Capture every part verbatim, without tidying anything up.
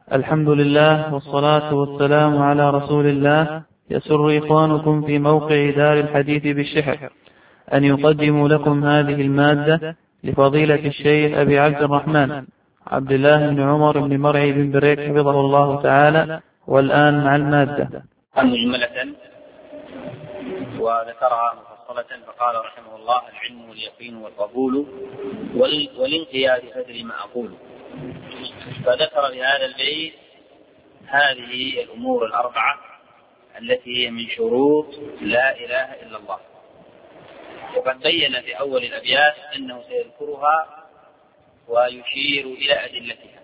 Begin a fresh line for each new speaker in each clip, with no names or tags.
الحمد لله والصلاة والسلام على رسول الله. يسر إخوانكم في موقع دار الحديث بالشحر أن يقدموا لكم هذه المادة لفضيلة الشيخ أبي عبد الرحمن عبد الله بن عمر بن مرعي بن بريك حفظه الله تعالى. والآن مع المادة.
مجملة وذكرها مفصلة، فقال رحمه الله: العلم واليقين والقبول والانقياد فدر ما أقول. فذكر بهذا البيت هذه الأمور الأربعة التي هي من شروط لا إله إلا الله، وقد بين في أول الأبيات أنه سيذكرها ويشير إلى أدلتها،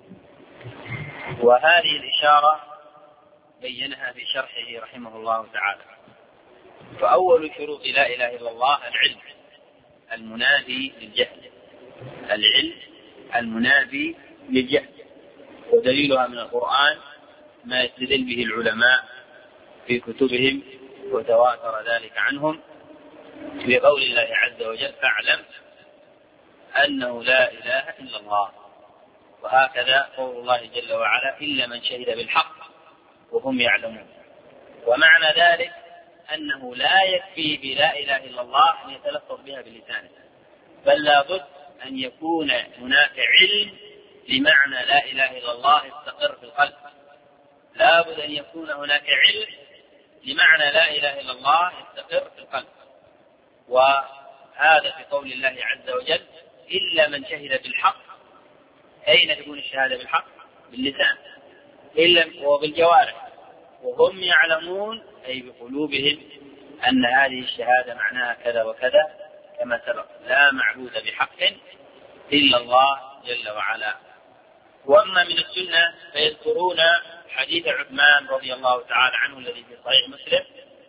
وهذه الإشارة بينها في شرحه رحمه الله تعالى. فأول شروط لا إله إلا الله العلم المنافي للجهل، العلم المنافي للجهل، ودليلها من القرآن ما يستدل به العلماء في كتبهم وتواتر ذلك عنهم في قول الله عز وجل: فاعلم أنه لا إله إلا الله. وهكذا قول الله جل وعلا: إلا من شهد بالحق وهم يعلمون. ومعنى ذلك أنه لا يكفي بلا إله إلا الله أن يتلفظ بها بلسانه، بل لا بد أن يكون هناك علم لمعنى لا إله إلا الله يستقر في القلب، لا بد أن يكون هناك علم لمعنى لا إله إلا الله يستقر في القلب. وهذا في قول الله عز وجل: إلا من شهد بالحق. أين تكون الشهادة بالحق؟ باللسان، إلا وبالجوارح، وهم يعلمون أي بقلوبهم أن هذه الشهادة معناها كذا وكذا، كما سبق: لا معبود بحق إلا الله جل وعلا. وأما من السنة فيذكرون حديث عثمان رضي الله تعالى عنه الذي في صحيح مسلم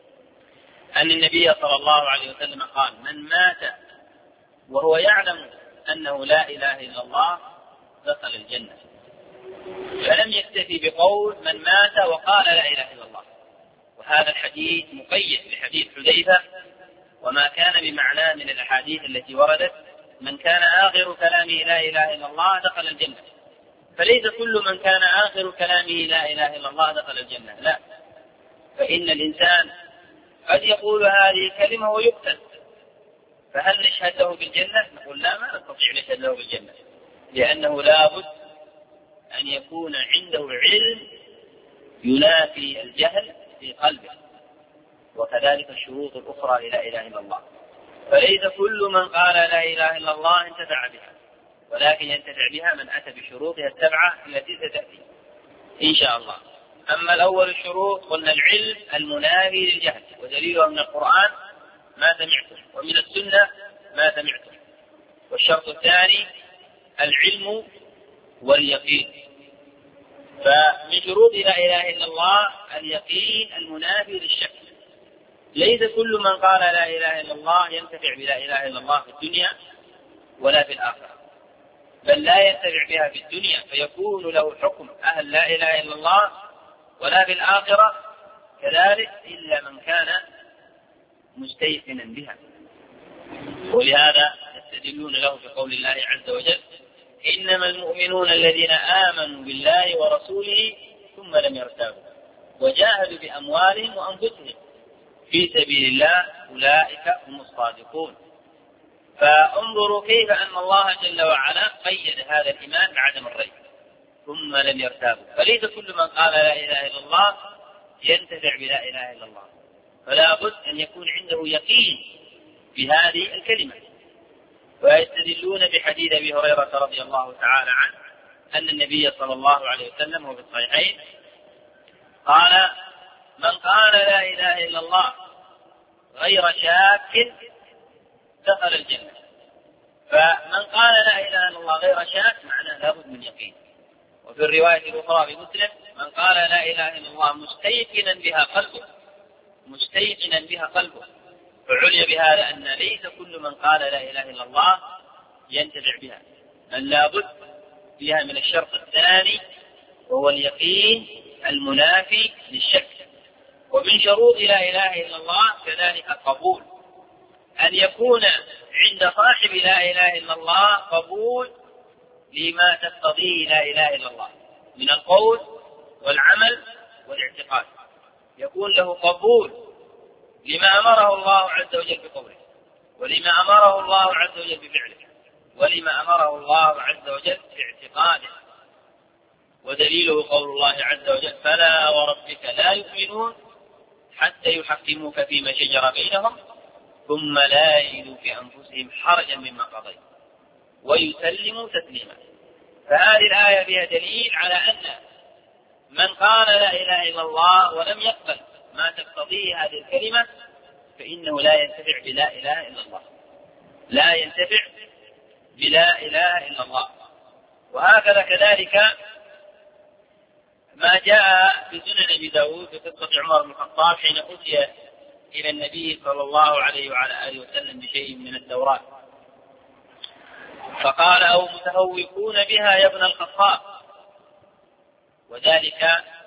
أن النبي صلى الله عليه وسلم قال: من مات وهو يعلم أنه لا إله إلا الله دخل الجنة. فلم يكتفي بقول من مات وقال لا إله إلا الله، وهذا الحديث مقيد بحديث حذيفة وما كان بمعناه من الأحاديث التي وردت: من كان آخر كلامه لا إله إلا الله دخل الجنة. فليس كل من كان آخر كلامه لا إله إلا الله دخل الجنة، لا، فإن الإنسان قد يقول هذه الكلمة ويقتل، فهل نشهد له بالجنة؟ نقول لا، ما نستطيع نشهد له بالجنة، لأنه لا بد أن يكون عنده علم ينافي الجهل في قلبه، وكذلك الشروط الأخرى لا إله إلا الله. فليس كل من قال لا إله إلا الله انتفع بها، ولكن ينتفع بها من أتى بشروطها السبعة التي ستأتي إن شاء الله. أما الأول الشروط قلنا العلم المنافي للجهل، ودليله من القرآن ما سمعتم، ومن السنة ما سمعتم. والشرط الثاني العلم واليقين. فمن شروط لا إله إلا الله اليقين المنافي للشك. ليس كل من قال لا إله إلا الله ينتفع بلا إله إلا الله في الدنيا ولا في الآخرة، بل لا ينتفع بها في الدنيا فيكون له حكم أهل لا إله إلا الله، ولا في الآخرة كذلك إلا من كان مستيقنا بها. ولهذا يستدلون له في قول الله عز وجل: إنما المؤمنون الذين آمنوا بالله ورسوله ثم لم يرتابوا وجاهدوا بأموالهم وأنفسهم في سبيل الله أولئك هم الصادقون. فانظروا كيف أن الله جل وعلا قيد هذا الإيمان بعدم الريب، ثم لم يرتابوا. فليس كل من قال لا إله إلا الله ينتفع بلا إله إلا الله، فلا بد أن يكون عنده يقين بهذه الكلمة. ويستدلون بحديث أبي هريرة رضي الله تعالى عنه أن النبي صلى الله عليه وسلم وفي الصحيحين قال: من قال لا إله إلا الله غير شاك دخل الجنة. فمن قال لا إله إلا الله غير شاك معناه لابد من يقين. وفي الرواية الأخرى بمسلم: من قال لا إله إلا الله مستيقنا بها قلبه، مستيقنا بها قلبه. فعلي بهذا أن ليس كل من قال لا إله إلا الله ينتفع بها، بل لابد فيها من الشرط الثاني وهو اليقين المنافي للشك. ومن شروط لا إله إلا الله كذلك القبول، أن يكون عند صاحب لا إله إلا الله قبول لما تقتضيه لا إله إلا الله، من القول والعمل والاعتقاد، يكون له قبول لما أمره الله عز وجل بقوله، ولما أمره الله عز وجل بفعله، ولما أمره الله عز وجل باعتقاده. ودليله قول الله عز وجل: فلا وربك لا يؤمنون حتى يحكموك فيما شجر بينهم ثم لا يجدوا في أنفسهم حرجا مما قضيت ويسلموا تسليما. فهذه الآية فيها دليل على أن من قال لا إله إلا الله ولم يقبل ما تقتضيه هذه الكلمة فإنه لا ينتفع بلا إله إلا الله، لا ينتفع بلا إله إلا الله. وهكذا كذلك ما جاء في سنن أبي داود في قصة عمر بن الخطاب حين أتي إلى النبي صلى الله عليه وعلى آله وسلم بشيء من التوراة فقال: أو متهوكون بها يا ابن الخطاب، وذلك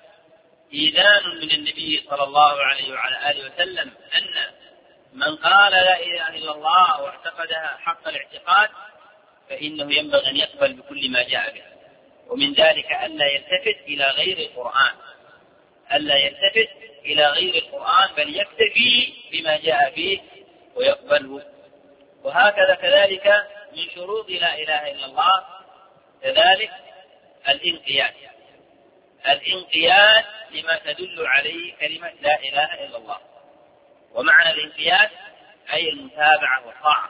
إيذان من النبي صلى الله عليه وعلى آله وسلم أن من قال لا إله إلا الله واعتقدها حق الاعتقاد فإنه ينبغي أن يقبل بكل ما جاء به، ومن ذلك ألا يلتفت إلى غير القرآن، ألا يلتفت إلى غير القرآن بل يكتفي بما جاء فيه ويقبله. وهكذا كذلك من شروط لا إله إلا الله كذلك الانقياد، الانقياد لما تدل عليه كلمة لا إله إلا الله. ومعنى الانقياد أي المتابعة والطاعة،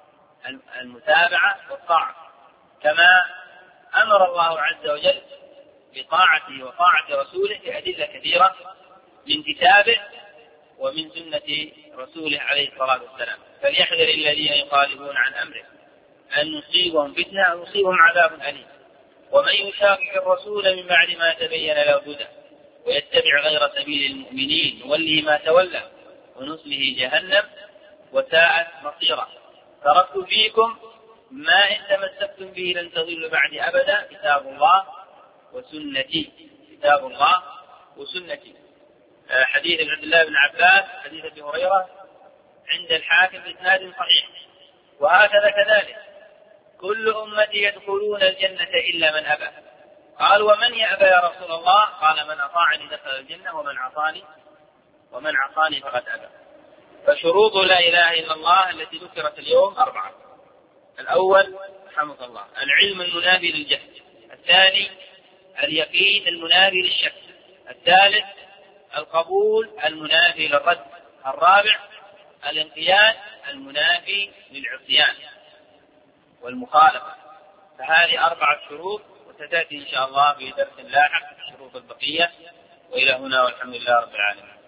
المتابعة والطاعة، كما أمر الله عز وجل بطاعته وطاعة رسوله في أدلة كثيرة من كتابه ومن سنة رسوله عليه الصلاة والسلام. فليحذر الذين يخالفون عن أمره أن يصيبهم فتنة أو يصيبهم عذاب أليم. ومن يشاقق الرسول من بعد ما تبين له الهدى ويتبع غير سبيل المؤمنين نوله ما تولى ونصله جهنم وساءت مصيرا. تركت فيكم ما إن تمسكتم به لن تضلوا بعد أبدا، كتاب الله وسنتي، كتاب الله وسنتي. حديث عبد الله بن عباس، حديث أبي هريرة عند الحاكم بإسناد صحيح. وهكذا كذلك كل أمتي يدخلون الجنة إلا من أبى. قال: ومن يأبى يا رسول الله؟ قال: من أطاعني دخل الجنة ومن عصاني ومن عصاني فقد أبى. فشروط لا إله إلا الله التي ذكرت اليوم أربعة: الأول رحمه الله العلم المنافي للجهل، الثاني اليقين المنافي للشك، الثالث القبول المنافي للرد، الرابع الانقياد المنافي للعصيان والمخالفة. فهذه أربعة شروط، وستأتي إن شاء الله في درس لاحق الشروط البقية. وإلى هنا والحمد لله رب العالمين.